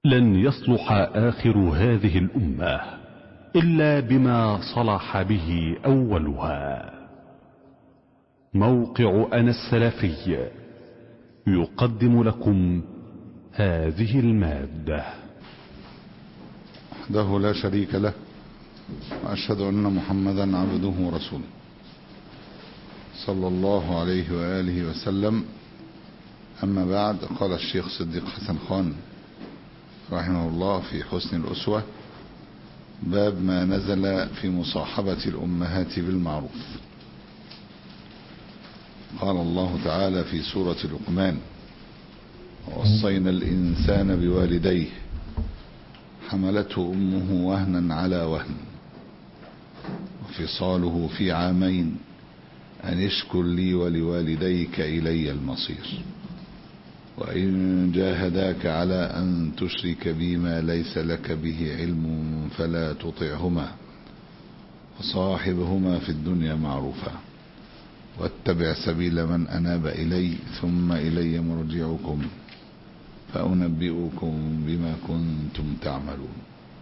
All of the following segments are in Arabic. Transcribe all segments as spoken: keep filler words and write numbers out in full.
لن يصلح آخر هذه الأمة إلا بما صلح به أولها. موقع أنا السلفي يقدم لكم هذه المادة. وحده لا شريك له، وأشهد أن محمدا عبده ورسوله صلى الله عليه وآله وسلم. أما بعد، قال الشيخ صديق حسن خان رحمه الله في حسن الأسوة: باب ما نزل في مصاحبة الأمهات بالمعروف. قال الله تعالى في سورة لقمان: ووصينا الإنسان بوالديه حملته أمه وهنا على وهن وفصاله في عامين أن اشكر لي ولوالديك إلي المصير وإن جاهداك على أن تشرك بي ما ليس لك به علم فلا تطعهما وصاحبهما في الدنيا معروفا واتبع سبيل من أناب إلي ثم إلي مرجعكم فأنبئكم بما كنتم تعملون.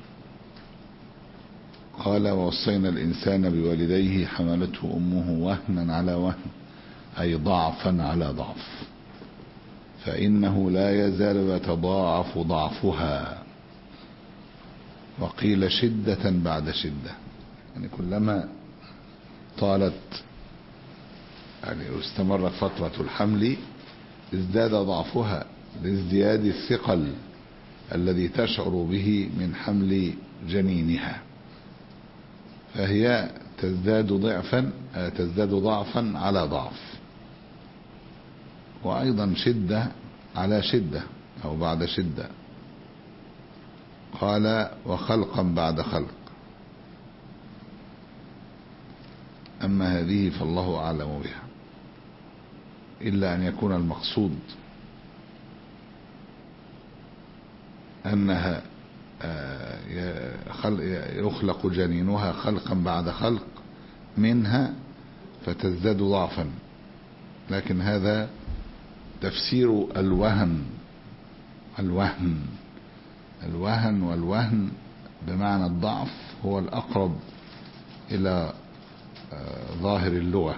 قال: ووصينا الإنسان بوالديه حملته أمه وهنا على وهن، أي ضعفا على ضعف، فإنه لا يزال يتضاعف ضعفها، وقيل شدة بعد شدة، يعني كلما طالت يعني استمرت فترة الحمل ازداد ضعفها لازدياد الثقل الذي تشعر به من حمل جنينها، فهي تزداد ضعفا تزداد ضعفا على ضعف، وأيضا شدة على شدة أو بعد شدة. قال: وخلقا بعد خلق. أما هذه فالله أعلم بها، إلا أن يكون المقصود أنها يخلق جنينها خلقا بعد خلق منها فتزداد ضعفا، لكن هذا تفسير الوهن الوهن الوهن والوهن بمعنى الضعف هو الأقرب إلى ظاهر اللغة،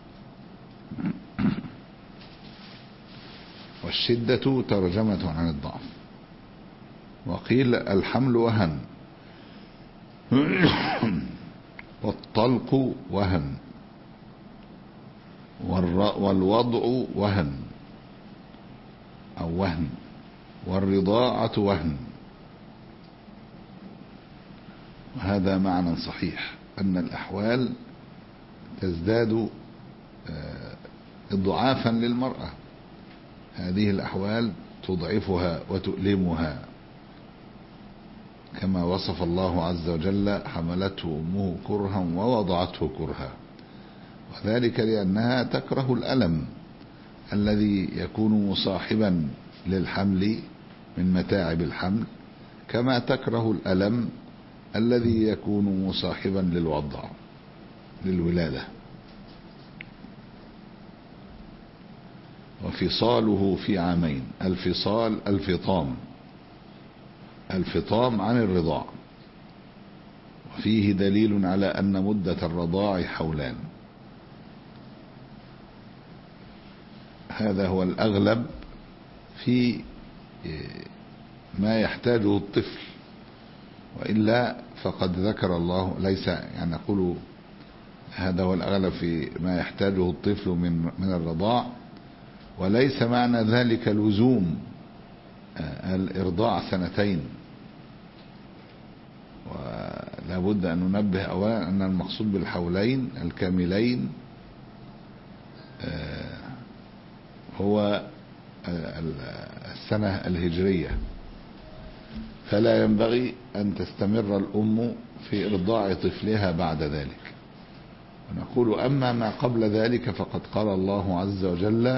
والشدة ترجمة عن الضعف. وقيل الحمل وهن والطلق وهن والوضع وهن أو وهن والرضاعة وهن. وهذا معنى صحيح، أن الأحوال تزداد إضعافا للمرأة، هذه الأحوال تضعفها وتؤلمها، كما وصف الله عز وجل: حملته أمه كرها ووضعته كرها، وذلك لأنها تكره الألم الذي يكون مصاحبا للحمل من متاعب الحمل، كما تكره الألم الذي يكون مصاحبا للوضع للولادة. وفصاله في عامين. الفصال الفطام الفطام عن الرضاع، وفيه دليل على أن مدة الرضاع حولان، هذا هو الأغلب في ما يحتاجه الطفل، وإلا فقد ذكر الله ليس يعني نقول هذا هو الأغلب في ما يحتاجه الطفل من من الرضاع، وليس معنى ذلك لزوم الإرضاع سنتين. ولا بد أن ننبه أولا أن المقصود بالحولين الكاملين هو السنة الهجرية، فلا ينبغي أن تستمر الأم في إرضاع طفلها بعد ذلك. ونقول: أما ما قبل ذلك فقد قال الله عز وجل: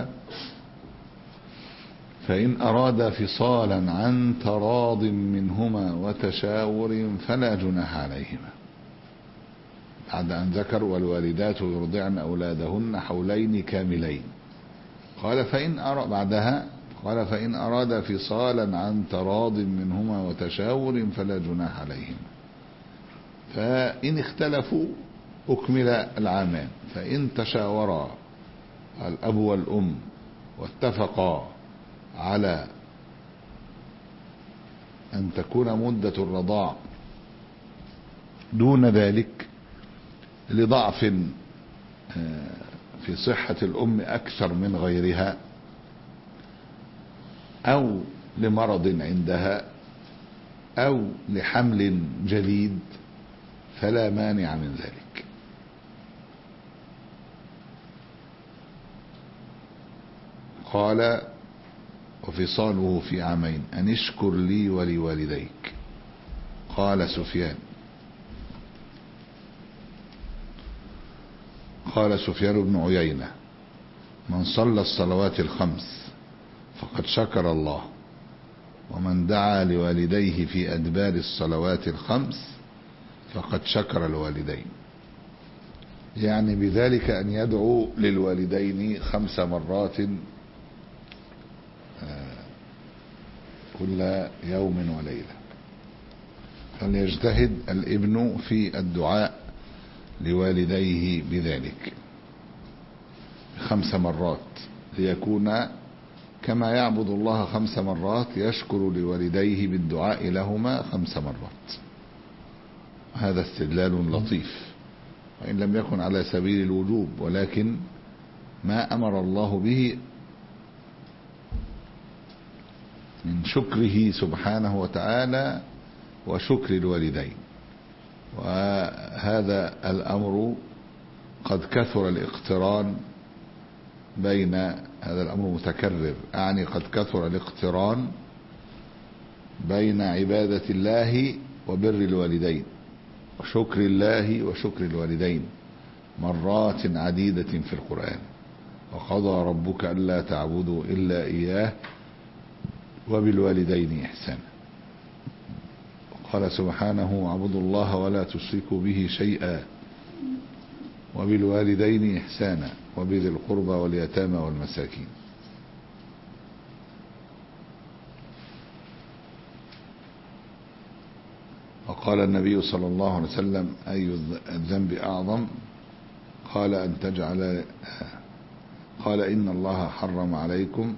فإن أرادا فصالا عن تراض منهما وتشاور فلا جناح عليهما، بعد أن ذكر: والوالدات يرضعن أولادهن حولين كاملين. قال: فإن أرى بعدها قال فإن أراد فصالا عن تراض منهما وتشاور فلا جناح عليهما. فإن اختلفوا أكمل العامان. فإن تشاورا الأب والأم واتفقا على أن تكون مدة الرضاع دون ذلك لضعف في صحة الأم أكثر من غيرها أو لمرض عندها أو لحمل جديد فلا مانع من ذلك. قال وفصاله في عامين أن اشكر لي ولوالديك. قال سفيان قال سفيان بن عيينة من صلى الصلوات الخمس فقد شكر الله، ومن دعا لوالديه في أدبار الصلوات الخمس فقد شكر الوالدين. يعني بذلك أن يدعو للوالدين خمس مرات كل يوم وليلة. فليجتهد الابن في الدعاء لوالديه بذلك خمس مرات ليكون كما يعبد الله خمس مرات يشكر لوالديه بالدعاء لهما خمس مرات. هذا استدلال لطيف، وإن لم يكن على سبيل الوجوب، ولكن ما أمر الله به من شكره سبحانه وتعالى وشكر الوالدين. وهذا الأمر قد كثر الاقتران بين هذا الأمر متكرر، أعني قد كثر الاقتران بين عبادة الله وبر الوالدين وشكر الله وشكر الوالدين مرات عديدة في القرآن. وقضى ربك ألا تعبدوا إلا إياه وبالوالدين إحسانا. قال سبحانه واعبدوا الله ولا تشركوا به شيئا وبالوالدين إحسانا وبذي القربى واليتامى والمساكين. وقال النبي صلى الله عليه وسلم أي الذنب أعظم؟ قال أن تجعل قال إن الله حرم عليكم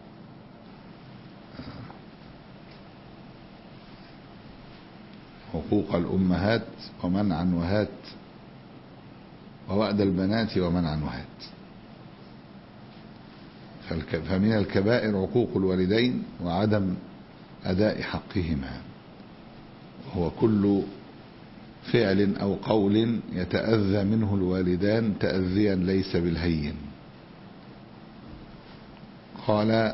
حقوق الأمهات ومنع وهات ووأد البنات ومنع وهات. فمن الكبائر عقوق الوالدين وعدم أداء حقهما، وهو كل فعل أو قول يتأذى منه الوالدان تأذيا ليس بالهين. قال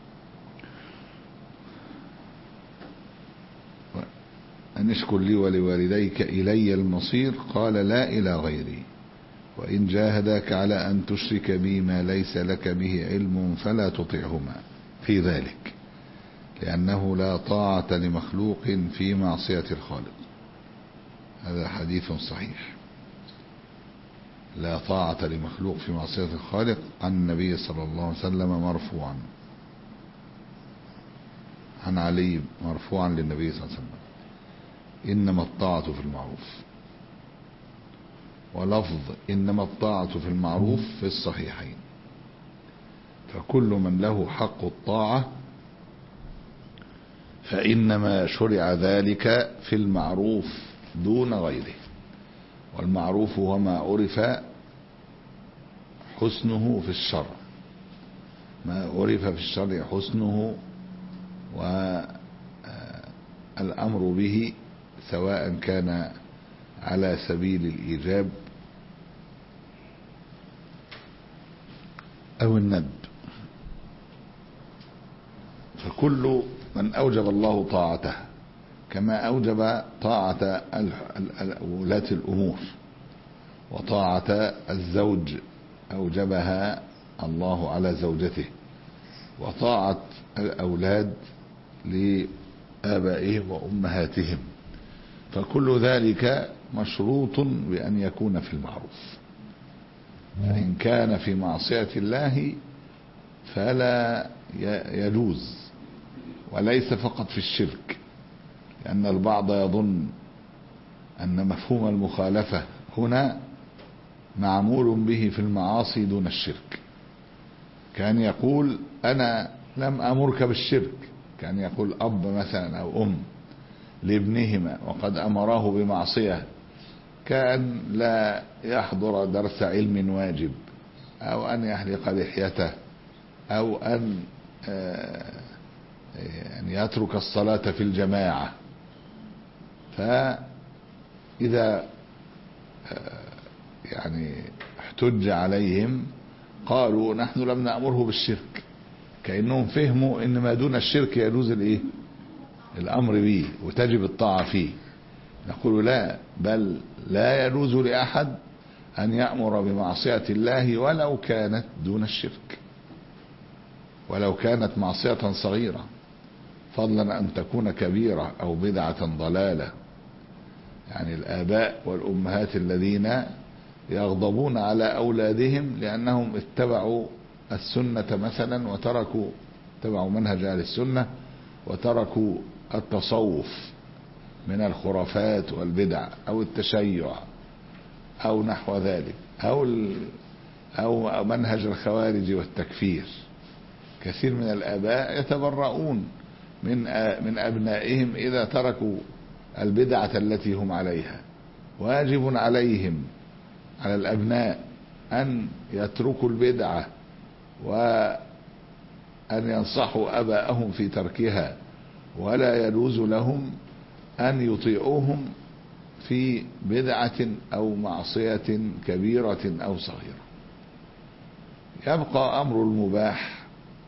أن اشكر لي ولوالديك إلي المصير. قال لا إلى غيري، وإن جاهداك على أن تشرك بي ما ليس لك به علم فلا تطعهما في ذلك، لأنه لا طاعة لمخلوق في معصية الخالق. هذا حديث صحيح، لا طاعة لمخلوق في معصية الخالق، عن النبي صلى الله عليه وسلم مرفوعا، عن علي مرفوعا للنبي صلى الله عليه وسلم إنما الطاعة في المعروف. ولفظ إنما الطاعة في المعروف في الصحيحين. فكل من له حق الطاعة فإنما شرع ذلك في المعروف دون غيره. والمعروف هو ما عرف حسنه في الشرع، ما عرف في الشرع حسنه والأمر به، سواء كان على سبيل الإيجاب أو الندب. فكل من أوجب الله طاعته كما أوجب طاعة ولاة الأمور، وطاعة الزوج أوجبها الله على زوجته، وطاعة الأولاد لآبائهم وأمهاتهم، فكل ذلك مشروط بأن يكون في المعروف. فإن كان في معصية الله فلا يجوز، وليس فقط في الشرك، لأن البعض يظن أن مفهوم المخالفة هنا معمول به في المعاصي دون الشرك. كان يقول أنا لم أمرك بالشرك، كان يقول أب مثلا أو أم لابنهما وقد أمراه بمعصية، كان لا يحضر درس علم واجب، أو أن يحلق لحيته، أو أن يعني يترك الصلاة في الجماعة. فإذا يعني احتج عليهم قالوا نحن لم نأمره بالشرك، كأنهم فهموا ان ما دون الشرك يجوز الايه الامر به وتجب الطاعة فيه. نقول لا، بل لا يجوز لأحد أن يأمر بمعصية الله ولو كانت دون الشرك، ولو كانت معصية صغيرة، فضلا أن تكون كبيرة أو بدعة ضلالة. يعني الآباء والأمهات الذين يغضبون على أولادهم لأنهم اتبعوا السنة مثلا وتركوا اتبعوا منهج أهل السنة وتركوا التصوف من الخرافات والبدع أو التشيع أو نحو ذلك، أو أو منهج الخوارج والتكفير. كثير من الآباء يتبرؤون من من أبنائهم إذا تركوا البدعة التي هم عليها. واجب عليهم على الأبناء أن يتركوا البدعة وأن ينصحوا أباءهم في تركها، ولا يجوز لهم أن يطيعوهم في بدعة أو معصية كبيرة أو صغيرة. يبقى أمر المباح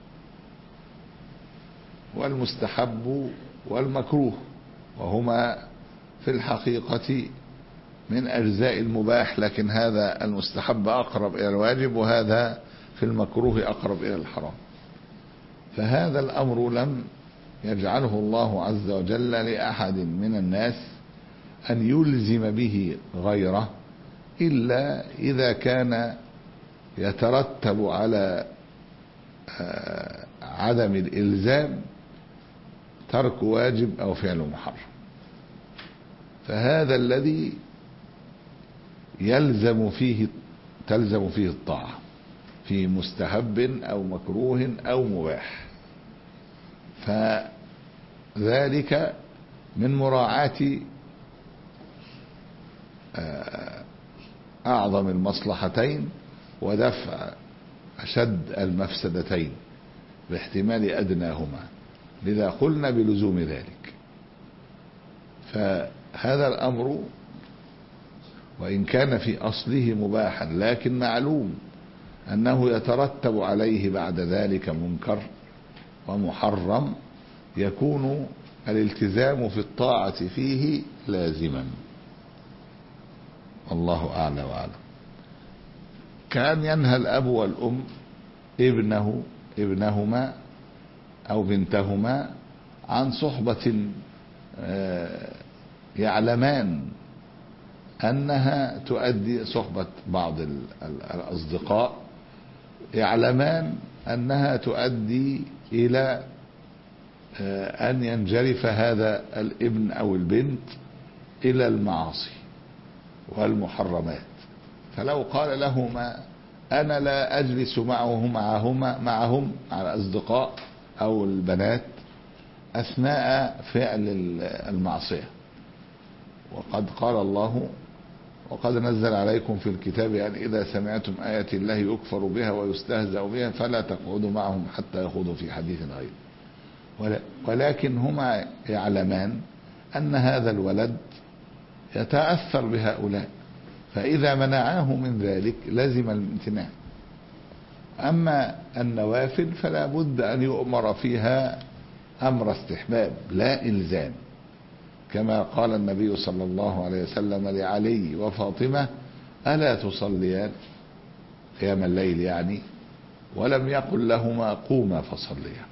والمستحب والمكروه، وهما في الحقيقة من أجزاء المباح، لكن هذا المستحب أقرب إلى الواجب، وهذا في المكروه أقرب إلى الحرام. فهذا الأمر لم يجعله الله عز وجل لأحد من الناس أن يلزم به غيره، إلا إذا كان يترتب على عدم الإلزام ترك واجب أو فعل محرم. فهذا الذي يلزم فيه تلزم فيه الطاعة في مستحب أو مكروه أو مباح، فذلك من مراعاة أعظم المصلحتين ودفع أشد المفسدتين باحتمال أدناهما، لذا قلنا بلزوم ذلك. فهذا الأمر وإن كان في أصله مباحا، لكن معلوم أنه يترتب عليه بعد ذلك منكر ومحرم، يكون الالتزام في الطاعة فيه لازما. الله أعلى وأعلم. كان ينهى الأب والأم ابنه ابنهما أو بنتهما عن صحبة يعلمان أنها تؤدي صحبة بعض الأصدقاء، يعلمان أنها تؤدي إلى أن ينجرف هذا الابن أو البنت إلى المعاصي والمحرمات. فلو قال لهما أنا لا أجلس معهم معهما معهم مع الأصدقاء أو البنات أثناء فعل المعصية، وقد قال الله وقد نزل عليكم في الكتاب أن إذا سمعتم آيات الله يكفر بها ويستهزأ بها فلا تقعدوا معهم حتى يخوضوا في حديث غيره. ولكن هما يعلمان أن هذا الولد يتأثر بهؤلاء، فإذا منعاه من ذلك لزم الامتناع. أما النوافل فلا بد أن يؤمر فيها أمر استحباب لا إلزام، كما قال النبي صلى الله عليه وسلم لعلي وفاطمة ألا تصليان قيام الليل يعني، ولم يقل لهما قوما فصليا.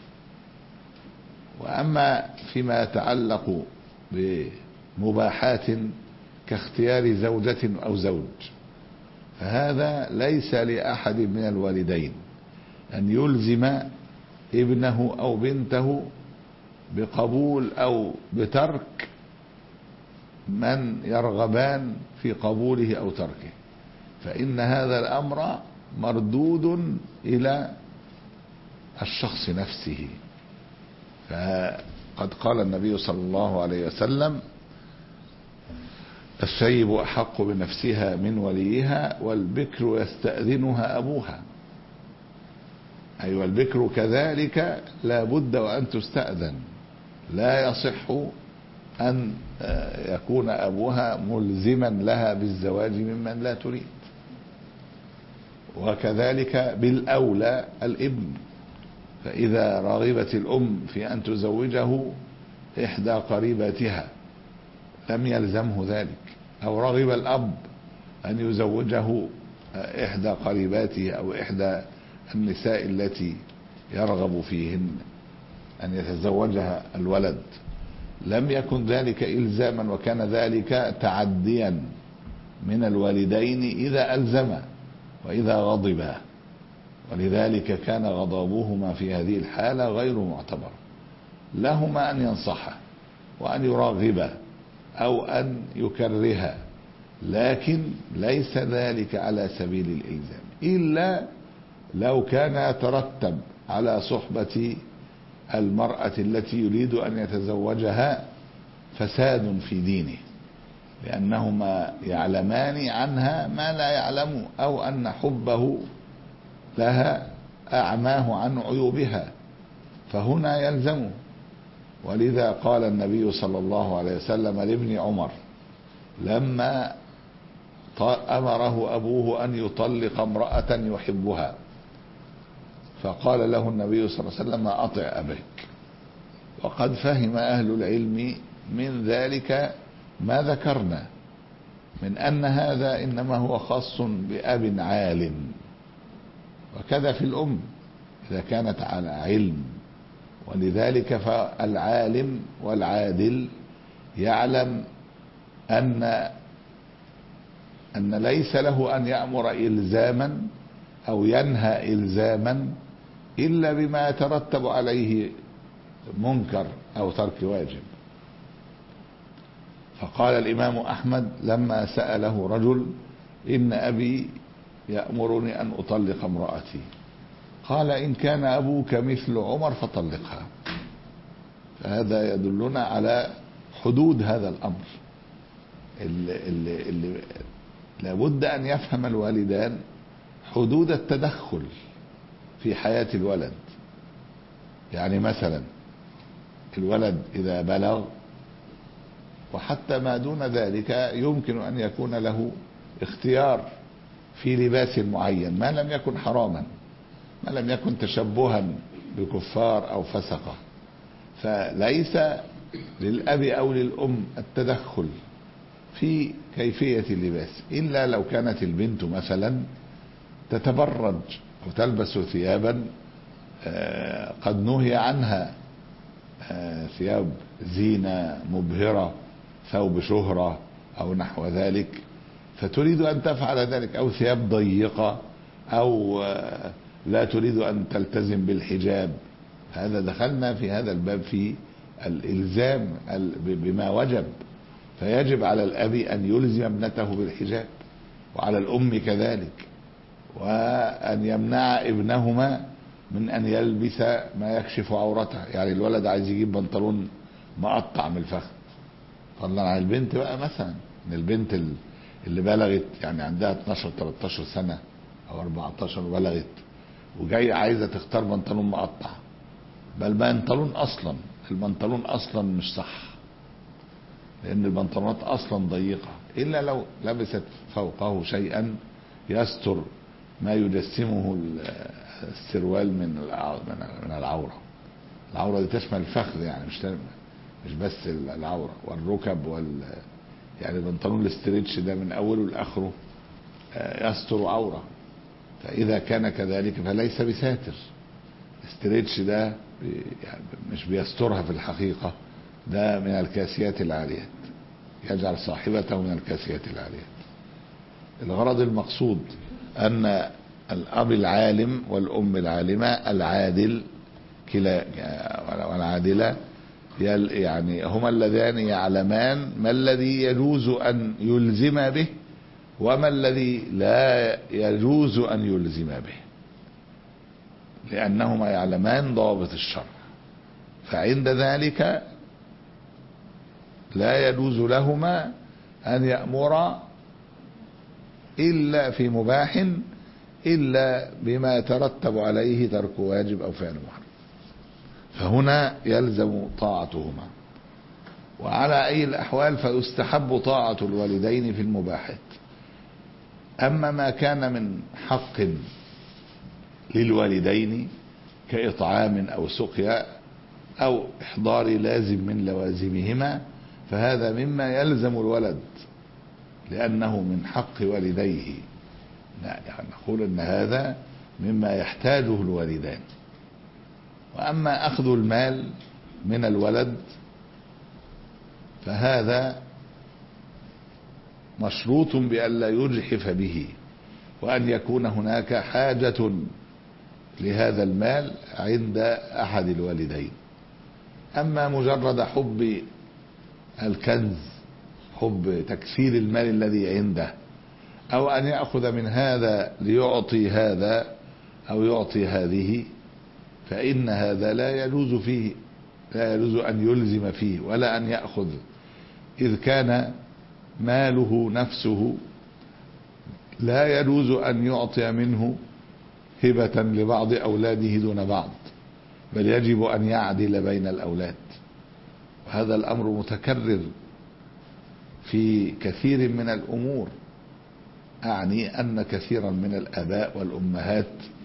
وأما فيما يتعلق بمباحات كاختيار زوجة أو زوج، فهذا ليس لأحد من الوالدين، أن يلزم ابنه أو بنته بقبول أو بترك من يرغبان في قبوله أو تركه، فإن هذا الأمر مردود إلى الشخص نفسه. فقد قال النبي صلى الله عليه وسلم: الثيب أحق بنفسها من وليها، والبكر يستأذنها أبوها. أي والبكر كذلك لا بد وأن تستأذن، لا يصح أن يكون أبوها ملزما لها بالزواج ممن لا تريد. وكذلك بالأولى الابن، فإذا رغبت الأم في أن تزوجه إحدى قريباتها لم يلزمه ذلك، أو رغب الأب أن يزوجه إحدى قريباته أو إحدى النساء التي يرغب فيهن أن يتزوجها الولد، لم يكن ذلك إلزاما، وكان ذلك تعديا من الوالدين إذا ألزما وإذا غضبا، ولذلك كان غضبهما في هذه الحالة غير معتبر. لهما أن ينصحا وأن يراغبا أو أن يكرها، لكن ليس ذلك على سبيل الإلزام، إلا لو كان يترتب على صحبة المرأة التي يريد أن يتزوجها فساد في دينه، لأنهما يعلمان عنها ما لا يعلم، أو أن حبه لها أعماه عن عيوبها، فهنا يلزمه. ولذا قال النبي صلى الله عليه وسلم لابن عمر لما أمره أبوه أن يطلق امرأة يحبها، فقال له النبي صلى الله عليه وسلم: أطع أبيك. وقد فهم أهل العلم من ذلك ما ذكرنا من أن هذا إنما هو خاص بأب عالم، وكذا في الأم إذا كانت على علم. ولذلك فالعالم والعادل يعلم أن أن ليس له أن يأمر إلزاما أو ينهى إلزاما إلا بما يترتب عليه منكر أو ترك واجب. فقال الإمام أحمد لما سأله رجل: إن أبي يأمرني أن أطلق امرأتي، قال: إن كان أبوك مثل عمر فطلقها. فهذا يدلنا على حدود هذا الأمر اللي, اللي, اللي لابد أن يفهم الوالدان حدود التدخل في حياة الولد. يعني مثلا الولد إذا بلغ وحتى ما دون ذلك يمكن أن يكون له اختيار في لباس معين ما لم يكن حراما، ما لم يكن تشبها بكفار أو فسقة، فليس للأب أو للأم التدخل في كيفية اللباس، إلا لو كانت البنت مثلا تتبرج وتلبس ثيابا قد نهي عنها، ثياب زينة مبهرة، ثوب شهرة أو نحو ذلك، فتريد أن تفعل ذلك، أو ثياب ضيقة، أو لا تريد أن تلتزم بالحجاب. هذا دخلنا في هذا الباب في الإلزام بما وجب، فيجب على الأب أن يلزم ابنته بالحجاب، وعلى الأم كذلك، وأن يمنع ابنهما من أن يلبس ما يكشف عورته. يعني الولد عايز يجيب بنطلون مقطع من الفخذ، فضلا عن البنت بقى، مثلا ان البنت اللي بلغت يعني عندها اتناشر تلتاشر سنة او اربعتاشر بلغت وجاية عايزة تختار بنطلون مقطع، بل بنطلون اصلا، البنطلون اصلا مش صح، لان البنطلونات اصلا ضيقة، الا لو لبست فوقه شيئا يستر ما يجسمه السروال من من العورة. العورة دي تشمل الفخذ، يعني مش مش بس العورة والركب وال يعني البنطلون الاستريتش ده من اوله لاخره يستر عورة، فاذا كان كذلك فليس بساتر. الاستريتش ده يعني مش بيسترها في الحقيقة، ده من الكاسيات العاليات، يجعل صاحبته من الكاسيات العاليات. الغرض المقصود ان الأب العالم والأم العالمة العادل كلا والعادلة يعني هما اللذان يعلمان ما الذي يجوز أن يلزم به وما الذي لا يجوز أن يلزم به، لأنهما يعلمان ضوابط الشرع. فعند ذلك لا يجوز لهما أن يأمرا إلا في مباح إلا بما يترتب عليه ترك واجب أو فعل محرم، فهنا يلزم طاعتهما. وعلى أي الأحوال فيستحب طاعة الوالدين في المباحات. أما ما كان من حق للوالدين كإطعام أو سقيا أو إحضار لازم من لوازمهما فهذا مما يلزم الولد لأنه من حق والديه، يعني نقول أن هذا مما يحتاجه الوالدان. وأما أخذ المال من الولد فهذا مشروط بأن لا يجحف به وأن يكون هناك حاجة لهذا المال عند أحد الوالدين. أما مجرد حب الكنز، حب تكسير المال الذي عنده، أو أن يأخذ من هذا ليعطي هذا أو يعطي هذه، فإن هذا لا يجوز فيه، لا يجوز أن يلزم فيه ولا أن يأخذ، إذ كان ماله نفسه لا يجوز أن يعطي منه هبة لبعض أولاده دون بعض، بل يجب أن يعدل بين الأولاد. وهذا الأمر متكرر في كثير من الأمور، أعني أن كثيرا من الآباء والأمهات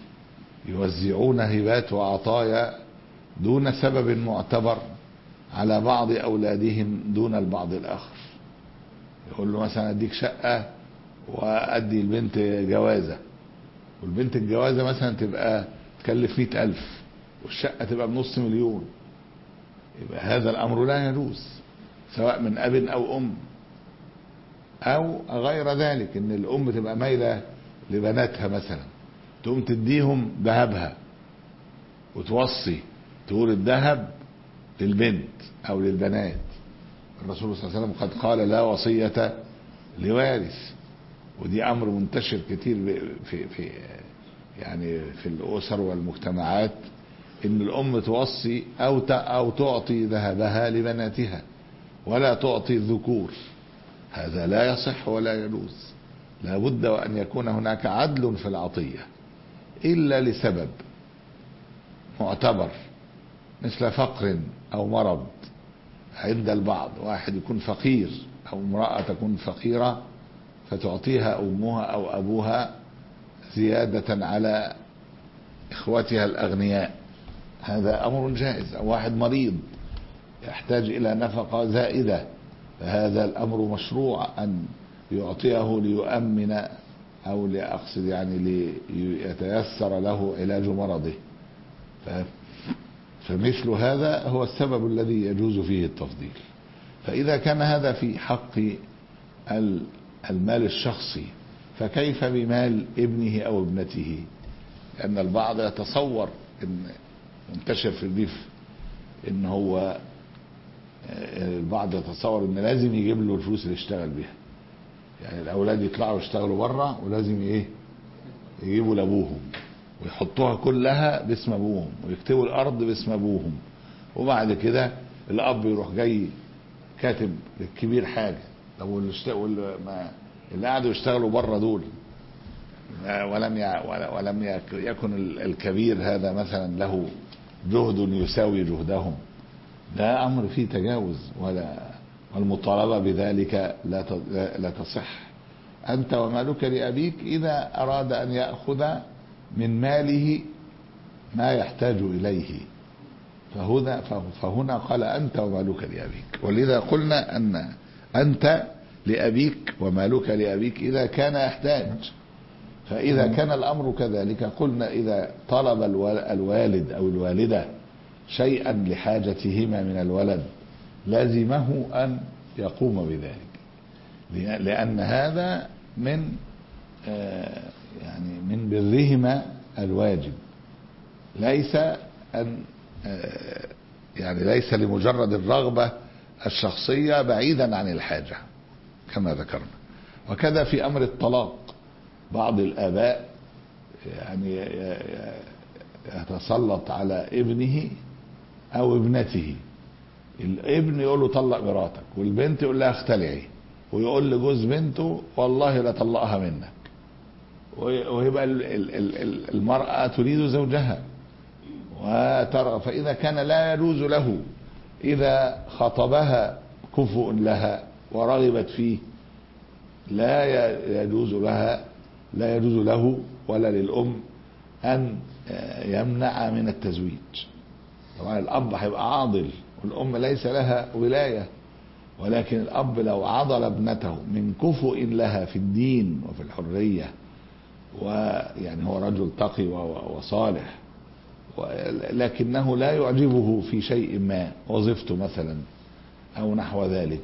يوزعون هبات وعطايا دون سبب معتبر على بعض أولادهم دون البعض الآخر. يقول له مثلا أديك شقة وأدي البنت جوازة، والبنت الجوازة مثلا تبقى تكلف مئة ألف والشقة تبقى بنص مليون، يبقى هذا الأمر لا يجوز سواء من أب أو أم أو غير ذلك. إن الأم تبقى مايلة لبناتها مثلا تقوم تديهم ذهبها وتوصي تقول الذهب للبنت أو للبنات. الرسول صلى الله عليه وسلم قد قال لا وصية لوارث، ودي أمر منتشر كتير في في يعني في الأسر والمجتمعات، إن الأم توصي أو أو تعطي ذهبها لبناتها ولا تعطي الذكور. هذا لا يصح ولا يجوز، لا بد وأن يكون هناك عدل في العطية إلا لسبب معتبر مثل فقر أو مرض عند البعض، واحد يكون فقير أو امرأة تكون فقيرة فتعطيها أمها أو أبوها زيادة على إخوتها الأغنياء، هذا أمر جائز. أو واحد مريض يحتاج إلى نفقة زائدة، فهذا الأمر مشروع أن يعطيه ليؤمن أو لأقصد يعني ليتيسر له علاج مرضه. فمثل هذا هو السبب الذي يجوز فيه التفضيل. فإذا كان هذا في حق المال الشخصي فكيف بمال ابنه أو ابنته؟ لأن البعض يتصور إن منتشر في الريف إن هو البعض يتصور إن لازم يجيب له الفلوس اللي يشتغل بيها، يعني الأولاد يطلعوا يشتغلوا بره ولازم إيه يجيبوا لأبوهم ويحطوها كلها باسم أبوهم ويكتبوا الأرض باسم أبوهم، وبعد كده الأب يروح جاي كاتب للكبير حاجة. طب اللي قعدوا يشتغلوا بره دول ولم ولم يكن الكبير هذا مثلا له جهد يساوي جهدهم، ده أمر فيه تجاوز، ولا والمطالبة بذلك لا لا تصح. أنت ومالك لأبيك إذا أراد أن يأخذ من ماله ما يحتاج إليه، فهنا فهنا قال أنت ومالك لأبيك. ولذا قلنا أن أنت لأبيك ومالك لأبيك إذا كان يحتاج. فإذا كان الأمر كذلك قلنا إذا طلب الوالد أو الوالدة شيئا لحاجتهما من الولد لازمه أن يقوم بذلك، لأن هذا من يعني من برهما الواجب، ليس أن يعني ليس لمجرد الرغبة الشخصية بعيدا عن الحاجة كما ذكرنا. وكذا في أمر الطلاق، بعض الآباء يعني يتسلط على ابنه أو ابنته. الابن يقول له طلق مراتك، والبنت يقول لها اختلعي، ويقول لجوز بنته والله لا طلقها منك، ويبقى المرأة تريد زوجها وترى. فإذا كان لا يجوز له إذا خطبها كفؤ لها ورغبت فيه، لا يجوز لها لا يجوز له ولا للأم أن يمنع من التزويج. طبعا الأب هيبقى عاضل والأم ليس لها ولاية، ولكن الأب لو عضل ابنته من كفؤ لها في الدين وفي الحرية، ويعني هو رجل تقي وصالح، لكنه لا يعجبه في شيء ما، وظيفته مثلا أو نحو ذلك،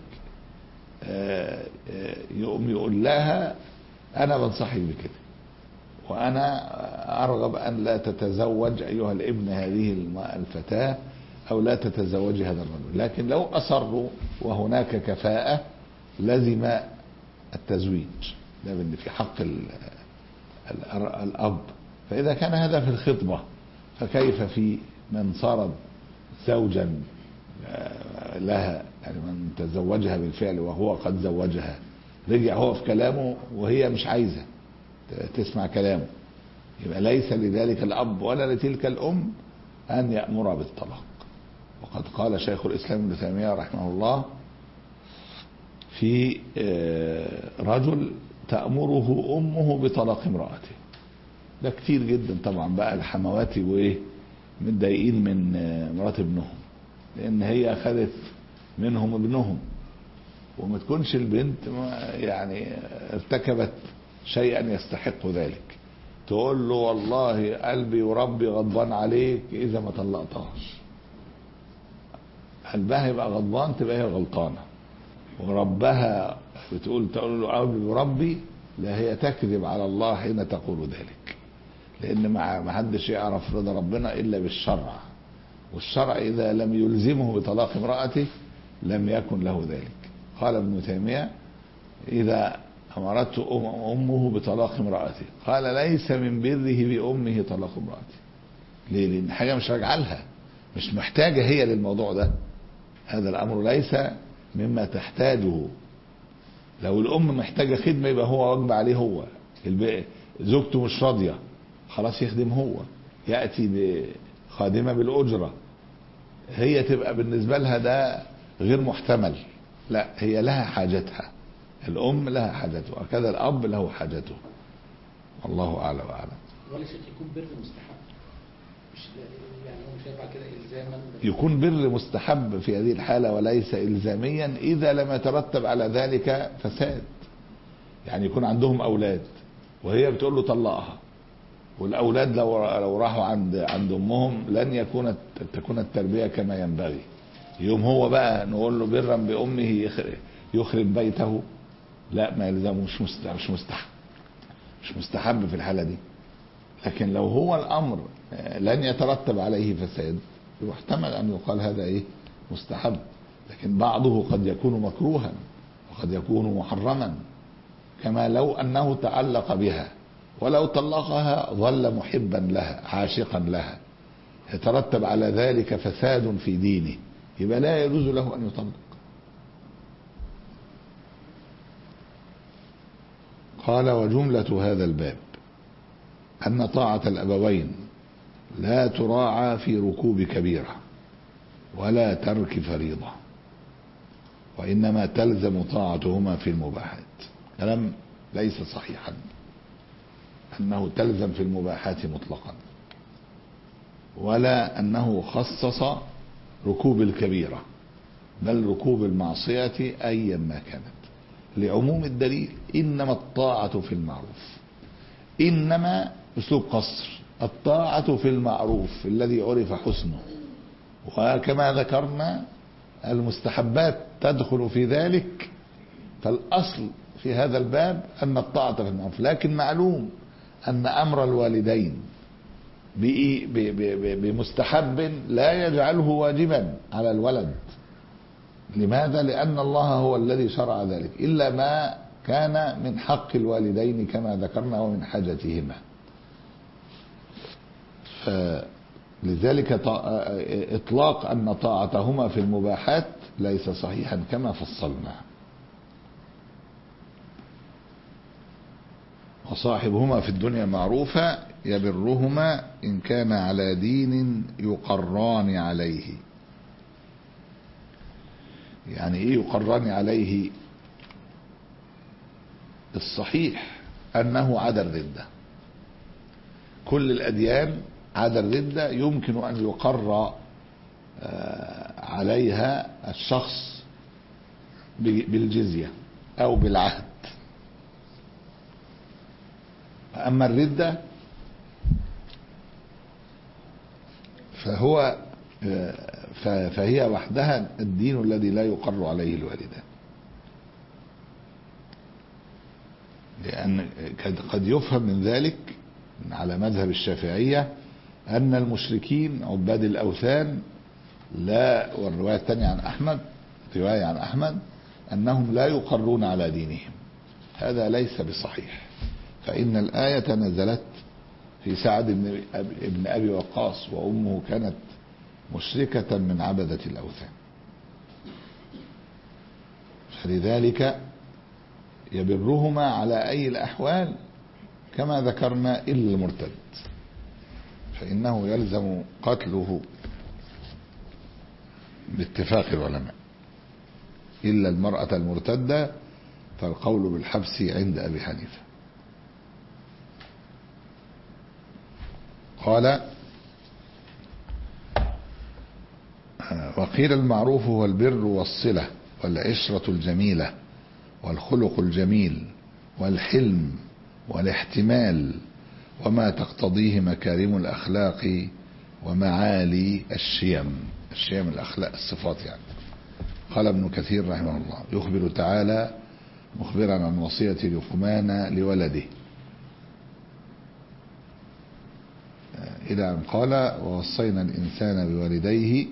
يقوم يقول لها أنا بنصحك بكده، وأنا أرغب أن لا تتزوج أيها الابن هذه الفتاة، أو لا تتزوج هذا الرجل. لكن لو أصروا وهناك كفاءة لزم التزويج، ده في حق الأب. فإذا كان هذا في الخطبة، فكيف في من صار زوجا لها، يعني من تزوجها بالفعل وهو قد زوجها، رجع هو في كلامه وهي مش عايزة تسمع كلامه، يبقى ليس لذلك الأب ولا لتلك الأم أن يأمر بالطلاق. وقد قال شيخ الإسلام ابن تيمية رحمه الله في رجل تأمره أمه بطلاق امرأته. ده كتير جدا طبعا، بقى الحمواتي وإيه متضايقين من مرات ابنهم، لأن هي أخذت منهم ابنهم، وما تكونش البنت يعني ارتكبت شيئا يستحق ذلك، تقول له والله قلبي وربي غضبان عليك إذا ما طلقتهاش. قلبها يبقى غضبان، تبقى هي غلطانة، وربها بتقول تقول له قلبي وربي، لا هي تكذب على الله حين تقول ذلك، لأن ما حدش يعرف رضا ربنا إلا بالشرع، والشرع إذا لم يلزمه بطلاق امرأته لم يكن له ذلك. قال ابن تيمية إذا أمرته أمه بطلاق امرأته، قال ليس من بره بأمه طلاق امرأته. ليه؟ لأن حاجة مش راجعة لها، مش محتاجة هي للموضوع ده، هذا الأمر ليس مما تحتاجه. لو الأم محتاجة خدمة يبقى هو واجب عليه، هو زوجته مش راضية خلاص يخدم هو، يأتي بخادمة بالأجرة، هي تبقى بالنسبة لها ده غير محتمل، لا هي لها حاجتها، الأم لها حاجته، وكذا الأب له حاجته. والله أعلم وأعلم. ولا شيء يكون بر مستحب، مش يعني هو مش هيبقى كده إلزاما. يكون بر مستحب في هذه الحالة وليس إلزاميا إذا لم يترتب على ذلك فساد. يعني يكون عندهم أولاد وهي بتقول له طلقها، والأولاد لو لو راحوا عند عند أمهم لن يكون تكون التربية كما ينبغي، يوم هو بقى نقول له برا بأمه يخرب بيته، لا ما يلزمه، مش مستحب مش مستحب مش مستحب في الحالة دي. لكن لو هو الأمر لن يترتب عليه فساد يحتمل أن يقال هذا إيه مستحب، لكن بعضه قد يكون مكروها وقد يكون محرما، كما لو أنه تعلق بها ولو طلقها ظل محبا لها عاشقا لها، يترتب على ذلك فساد في دينه، يبقى لا يجوز له أن يطلق. قال وجملة هذا الباب أن طاعة الأبوين لا تراعى في ركوب كبيرة ولا ترك فريضة، وإنما تلزم طاعتهما في المباحات. كلام ليس صحيحا أنه تلزم في المباحات مطلقا، ولا أنه خصص ركوب الكبيرة، بل ركوب المعصية أيا ما كانت، لعموم الدليل إنما الطاعة في المعروف. إنما أسلوب قصر، الطاعة في المعروف الذي عرف حسنه، وكما ذكرنا المستحبات تدخل في ذلك، فالأصل في هذا الباب أن الطاعة في المعروف، لكن معلوم أن أمر الوالدين بمستحب لا يجعله واجبا على الولد. لماذا؟ لأن الله هو الذي شرع ذلك، إلا ما كان من حق الوالدين كما ذكرنا ومن حاجتهما. فلذلك إطلاق أن طاعتهما في المباحات ليس صحيحا كما فصلنا. وصاحبهما في الدنيا معروفة يبرهما إن كان على دين يقران عليه. يعني إيه يقران عليه؟ الصحيح أنه عدا الردة. كل الأديان عدا الردة يمكن أن يقر عليها الشخص بالجزية أو بالعهد. أما الردة فهو فهي وحدها الدين الذي لا يقر عليه الوالدان. لأن قد يفهم من ذلك على مذهب الشافعية أن المشركين عباد الأوثان لا، والرواية الثانية عن أحمد، رواية عن أحمد أنهم لا يقرون على دينهم. هذا ليس بصحيح، فإن الآية نزلت في سعد بن أبي وقاص وأمه كانت مشركة من عبدة الأوثان، فلذلك يبرهما على أي الأحوال كما ذكرنا إلا المرتد، فإنه يلزم قتله باتفاق العلماء، إلا المرأة المرتدة فالقول بالحبس عند أبي حنيفة. قال: وقيل المعروف هو البر والصلة والعشرة الجميلة والخلق الجميل والحلم والاحتمال وما تقتضيه مكارم الأخلاق ومعالي الشيم. الشيم الأخلاق الصفات يعني. قال ابن كثير رحمه الله: يخبر تعالى مخبرا عن وصية لقمان لولده إلى أن قال: ووصينا الإنسان بوالديه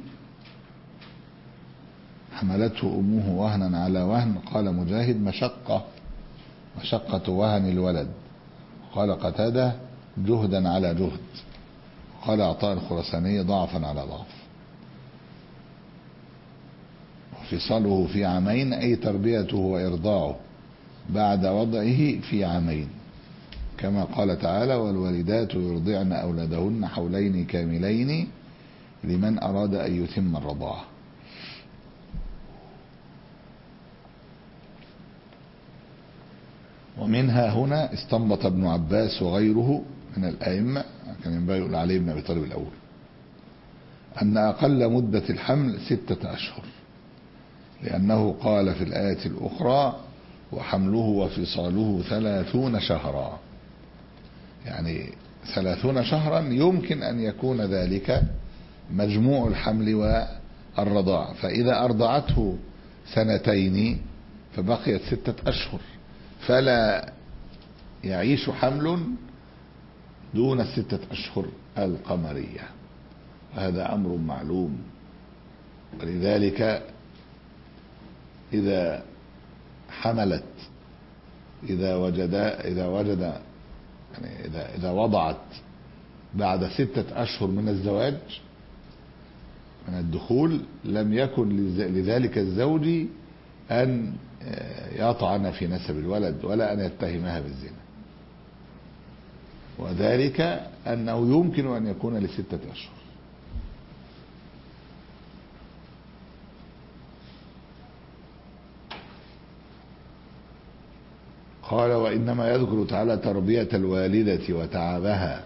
حملته أمه وهنا على وهن. قال مجاهد: مشقة مشقة وهن الولد. قال قتادة: جهدا على جهد. قال عطاء الخرساني: ضعفا على ضعف. وفصاله في عامين أي تربيته وإرضاعه بعد وضعه في عامين، كما قال تعالى: والوالدات يرضعن أولادهن حولين كاملين لمن أراد أن يتم الرضاعة. ومنها هنا استنبط ابن عباس وغيره من الأئمة، كان ينبغي يقول علي بن أبي طالب الأول، أن أقل مدة الحمل ستة أشهر، لأنه قال في الآية الأخرى: وحمله وفصاله ثلاثون شهرا. يعني ثلاثون شهرا يمكن أن يكون ذلك مجموع الحمل والرضاع، فإذا أرضعته سنتين فبقيت ستة أشهر، فلا يعيش حمل دون الستة أشهر القمرية. هذا أمر معلوم. ولذلك إذا حملت إذا وجد إذا وجد يعني إذا إذا وضعت بعد ستة أشهر من الزواج من الدخول، لم يكن لذلك الزوج أن يطعن في نسب الولد ولا أن يتهمها بالزنا، وذلك أنه يمكن أن يكون لستة أشهر. قال: وإنما يذكر تعالى تربية الوالدة وتعبها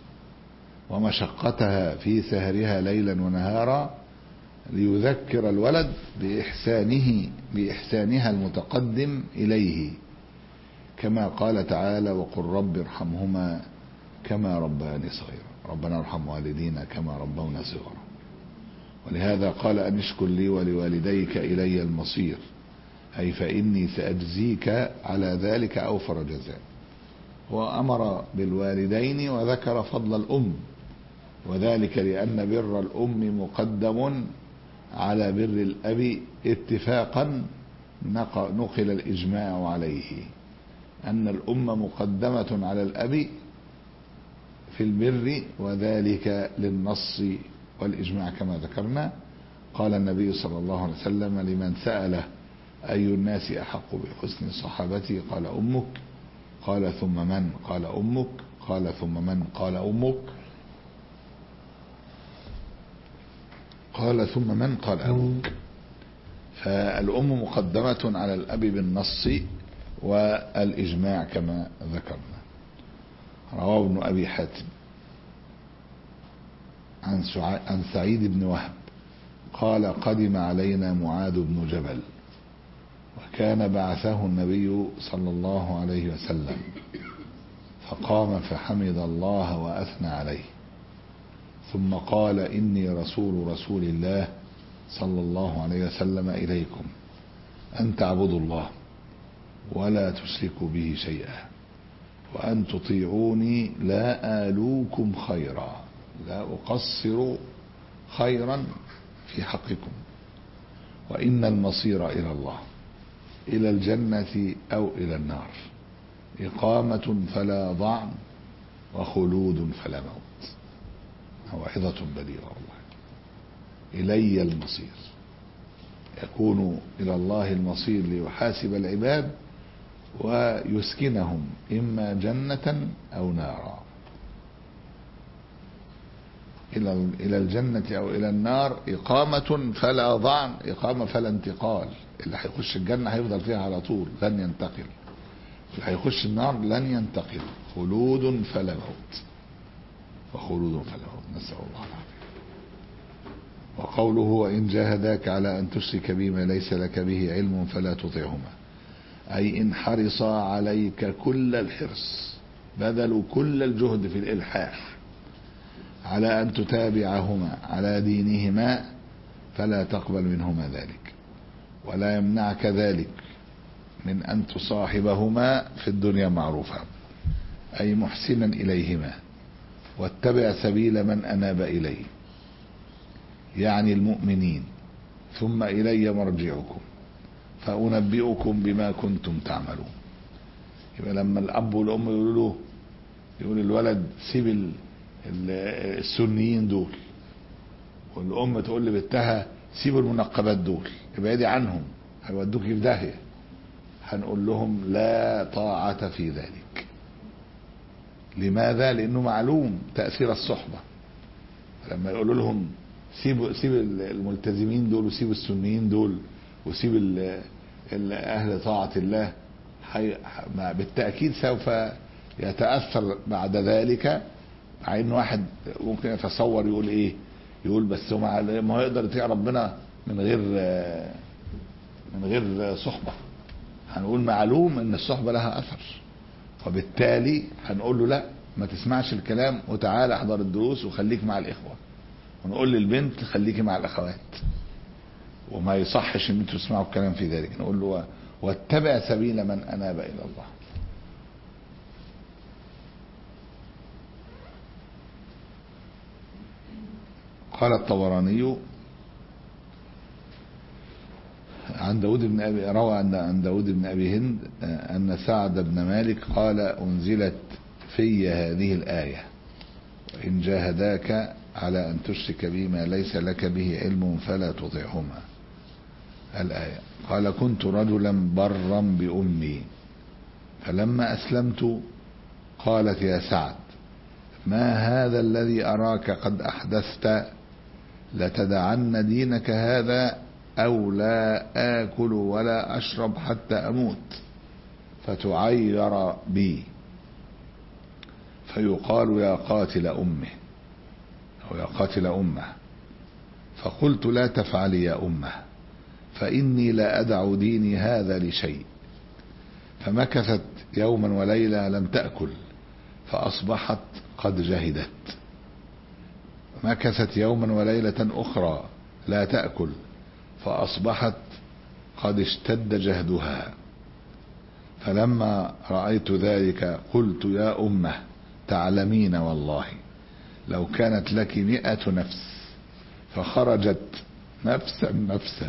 ومشقتها في سهرها ليلا ونهارا ليذكر الولد بإحسانه بإحسانها المتقدم إليه، كما قال تعالى: وقل رب ارحمهما كما ربياني صغيرا. ربنا ارحم والدينا كما ربونا صغارا. ولهذا قال: أن اشكر لي ولوالديك إلي المصير، أي فإني سأجزيك على ذلك أوفر جزاء. هو أمر بالوالدين وذكر فضل الأم، وذلك لأن بر الأم مقدم على بر الأب اتفاقا، نقل الإجماع عليه أن الأم مقدمة على الأب في البر، وذلك للنص والإجماع كما ذكرنا. قال النبي صلى الله عليه وسلم لمن سأله أي الناس أحق بحسن صحابتي؟ قال أمك. قال ثم من؟ قال أمك. قال ثم من؟ قال أمك. قال ثم من؟ قال أبوك. فالأم مقدمة على الأب بالنص والإجماع كما ذكرنا. رواه ابن أبي حاتم عن سعيد بن وهب قال قدم علينا معاذ بن جبل، وكان بعثه النبي صلى الله عليه وسلم، فقام فحمد الله وأثنى عليه، ثم قال إني رسول رسول الله صلى الله عليه وسلم إليكم أن تعبدوا الله ولا تشركوا به شيئا، وأن تطيعوني لا آلوكم خيرا، لا أقصر خيرا في حقكم، وإن المصير إلى الله، إلى الجنة أو إلى النار، إقامة فلا ضعن وخلود فلا موت. موعظة بليغة والله. إلي المصير، يكون إلى الله المصير ليحاسب العباد ويسكنهم إما جنة أو نارا، إلى إلى الجنة أو إلى النار، إقامة فلا ضعن، إقامة فلا انتقال. اللي هيخش الجنة هيفضل فيها على طول لن ينتقل، اللي هيخش النار لن ينتقل. خلود فلا موت وخلود فلا موت، نسأل الله العافية. وقوله وإن جاهداك على أن تشرك بما ليس لك به علم فلا تطعهما، أي إن حرصا عليك كل الحرص، بذلوا كل الجهد في الإلحاح على أن تتابعهما على دينهما، فلا تقبل منهما ذلك، ولا يمنعك ذلك من أن تصاحبهما في الدنيا معروفا، أي محسنا إليهما، واتبع سبيل من أناب إليه، يعني المؤمنين، ثم إلي مرجعكم فأنبئكم بما كنتم تعملون. يبقى لما الأب والأم يقولوا له، يقول الولد سيب السنيين دول، والأم تقول لبنتها سيبوا المنقبات دول، ابعدي عنهم هيودوك في داهية، هنقول لهم لا طاعة في ذلك. لماذا؟ لأنه معلوم تأثير الصحبة. لما يقولوا لهم سيبوا سيب الملتزمين دول وسيبوا السنيين دول وسيب أهل طاعة الله، بالتأكيد سوف يتأثر بعد ذلك. مع ان واحد ممكن يتصور يقول ايه، يقول بس ما هو يقدر يطيع ربنا من غير من غير صحبة. هنقول معلوم ان الصحبة لها اثر، وبالتالي هنقول له لا، ما تسمعش الكلام وتعال احضر الدروس وخليك مع الاخوة، ونقول للبنت خليكي مع الاخوات، وما يصحش ان انتوا تسمعوا الكلام في ذلك. نقول له واتبع سبيل من اناب الى الله. قال الطبراني عن داود بن أبي روى عن داود بن أبي هند أن سعد بن مالك قال أنزلت في هذه الآية وإن جاهداك على أن تشرك بما ليس لك به علم فلا تطعهما، الآية. قال كنت رجلا برا بأمي، فلما أسلمت قالت يا سعد ما هذا الذي أراك قد أحدثت، لتدعن دينك هذا أو لا آكل ولا أشرب حتى أموت فتعير بي، فيقال يا قاتل أمه أو يا قاتل أمه. فقلت لا تفعلي يا أمه، فإني لا أدع ديني هذا لشيء. فمكثت يوما وليلة لم تأكل، فأصبحت قد جهدت. مكثت يوما وليلة أخرى لا تأكل، فأصبحت قد اشتد جهدها. فلما رأيت ذلك قلت يا أمه تعلمين والله لو كانت لك مئة نفس فخرجت نفسا نفسا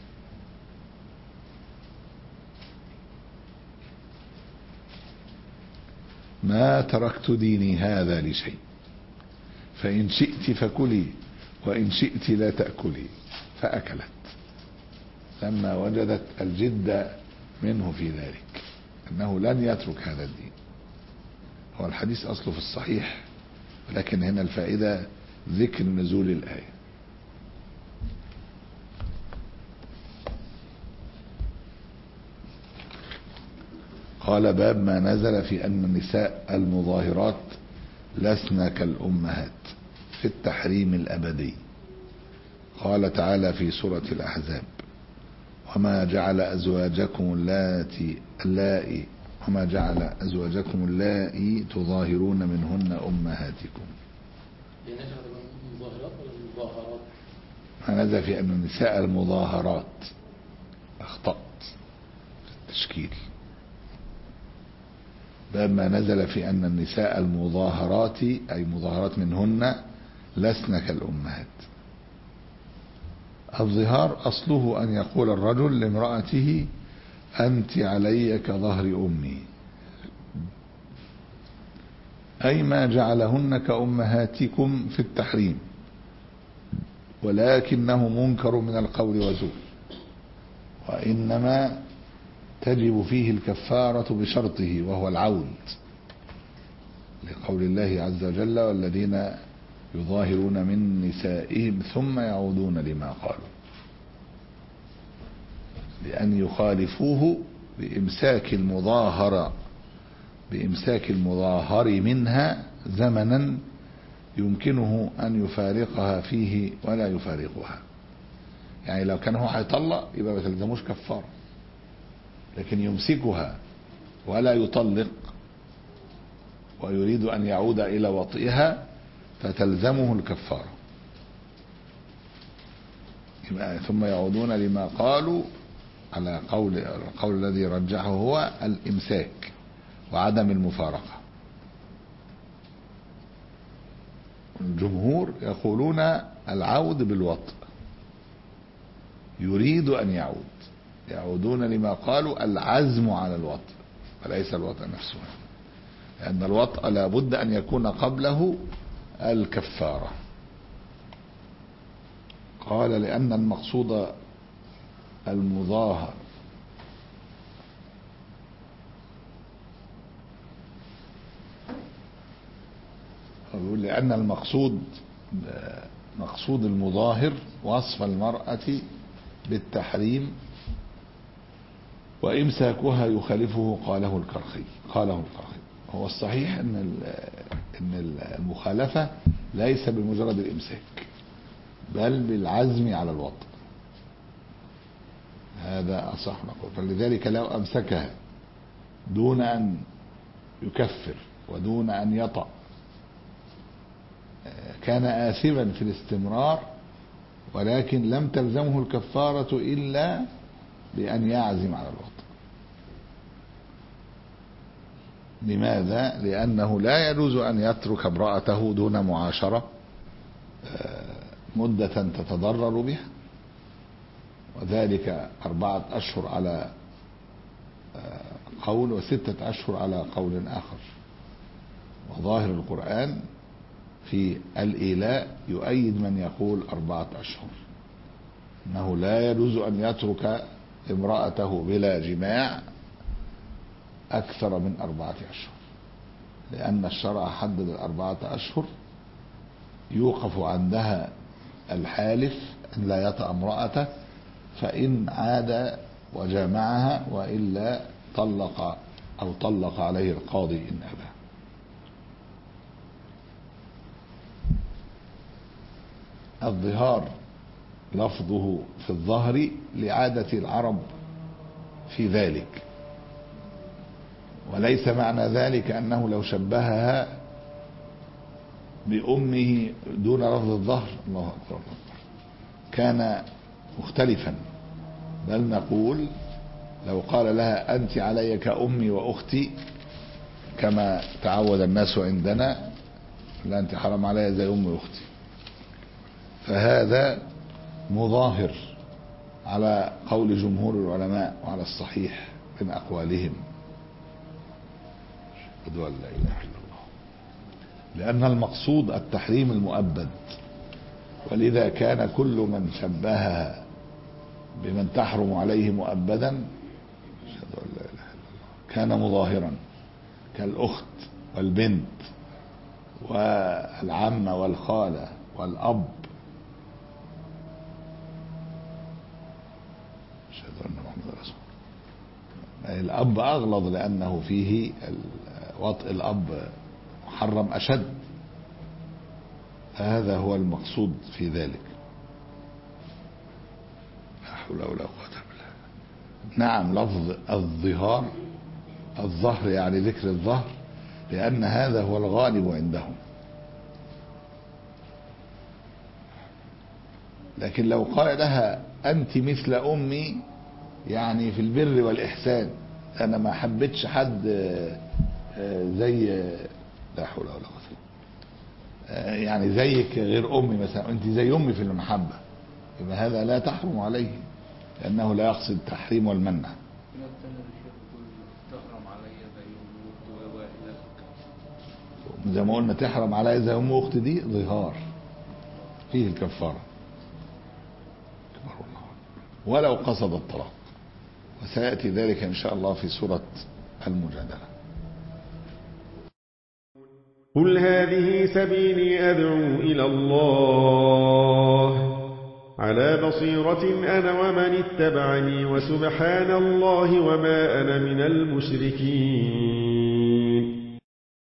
ما تركت ديني هذا لشيء، فإن شئت فكلي وإن شئت لا تأكلي، فأكلت لما وجدت الجد منه في ذلك أنه لن يترك هذا الدين. هو الحديث أصله في الصحيح، ولكن هنا الفائدة ذكر نزول الآية. قال باب ما نزل في أن النساء المظاهرات لسن كالأمهات في التحريم الأبدي. قال تعالى في سورة الأحزاب وما جعل أزواجكم اللاتي اللائي وما جعل أزواجكم اللائي تظاهرون منهن أمهاتكم. مظاهرات ولا مظاهرات؟ ما نزل في أن النساء المظاهرات، أخطأت في التشكيل. باب ما نزل في أن النساء المظاهرات أي مظاهرات منهن لسن كالأمهات. الظهار أصله أن يقول الرجل لامرأته أنت علي كظهر أمي، أي ما جعلهن كأمهاتكم في التحريم، ولكنه منكر من القول وزور، وإنما تجب فيه الكفارة بشرطه وهو العود، لقول الله عز وجل والذين يظاهرون من نسائهم ثم يعودون لما قالوا، لأن يخالفوه بإمساك المظاهرة بإمساك المظاهر منها زمنا يمكنه أن يفارقها فيه ولا يفارقها. يعني لو كان هو هيطلق يبقى ما تلزموش كفارة، لكن يمسكها ولا يطلق ويريد أن يعود إلى وطئها فتلزمه الكفارة. ثم يعودون لما قالوا على قول القول الذي رجحه هو الإمساك وعدم المفارقة. الجمهور يقولون العود بالوطء، يريد أن يعود، يعودون لما قالوا العزم على الوطء وليس الوطء نفسه، لأن الوطء لا بد أن يكون قبله الكفارة. قال لأن المقصود المظاهر يقول لأن المقصود مقصود المظاهر وصف المرأة بالتحريم وإمساكها يخالفه قاله الكرخي قاله الكرخي هو الصحيح أن أن المخالفة ليس بمجرد الإمساك بل بالعزم على الوطء، هذا أصح نقول. فلذلك لو أمسكها دون أن يكفر ودون أن يطأ كان آثما في الاستمرار، ولكن لم تلزمه الكفارة إلا بأن يعزم على الوطء. لماذا؟ لأنه لا يجوز أن يترك امرأته دون معاشرة مدة تتضرر بها، وذلك أربعة أشهر على قول وستة أشهر على قول آخر. وظاهر القرآن في الإيلاء يؤيد من يقول أربعة أشهر، أنه لا يجوز أن يترك امرأته بلا جماع أكثر من أربعة أشهر، لأن الشرع حدد الأربعة أشهر يوقف عندها الحالف أن لا يطأ امرأته، فإن عاد وجامعها وإلا طلق أو طلق عليه القاضي إن أبى. الظهار لفظه في الظهر لعادة العرب في ذلك، وليس معنى ذلك أنه لو شبهها بأمه دون لفظ الظهر الله أكبر كان مختلفا، بل نقول لو قال لها أنت علي كأمي وأختي كما تعود الناس عندنا، لا أنت حرام علي زي أمي وأختي، فهذا مظاهر على قول جمهور العلماء وعلى الصحيح من أقوالهم، أشهد أن لا إله إلا الله، لأن المقصود التحريم المؤبد، ولذا كان كل من شبهها بمن تحرم عليه مؤبدا أشهد أن لا إله إلا الله كان مظاهرا، كالأخت والبنت والعمة والخالة والأب، أشهد أن محمد رسول الله. الأب أغلظ لأنه فيه وطء الأب محرم أشد، هذا هو المقصود في ذلك. لا حول ولا قوة إلا بالله. نعم لفظ الظهار، الظهر يعني ذكر الظهر، لأن هذا هو الغالب عندهم، لكن لو قال لها أنت مثل أمي يعني في البر والإحسان، أنا ما حبيتش حد زي، لا حول ولا قوة، يعني زيك غير أمي مثلا، أنت زي أمي في المحبة، يبقى هذا لا تحرم عليه، لأنه لا يقصد التحريم والمنع. زي ما قلنا تحرم علي زي أم أخت، دي ظهار فيه الكفارة ولو قصد الطلاق، وسيأتي ذلك إن شاء الله في سورة المجادلة. قل هذه سبيلي أدعو إلى الله على بصيرة أنا ومن اتبعني وسبحان الله وما أنا من المشركين.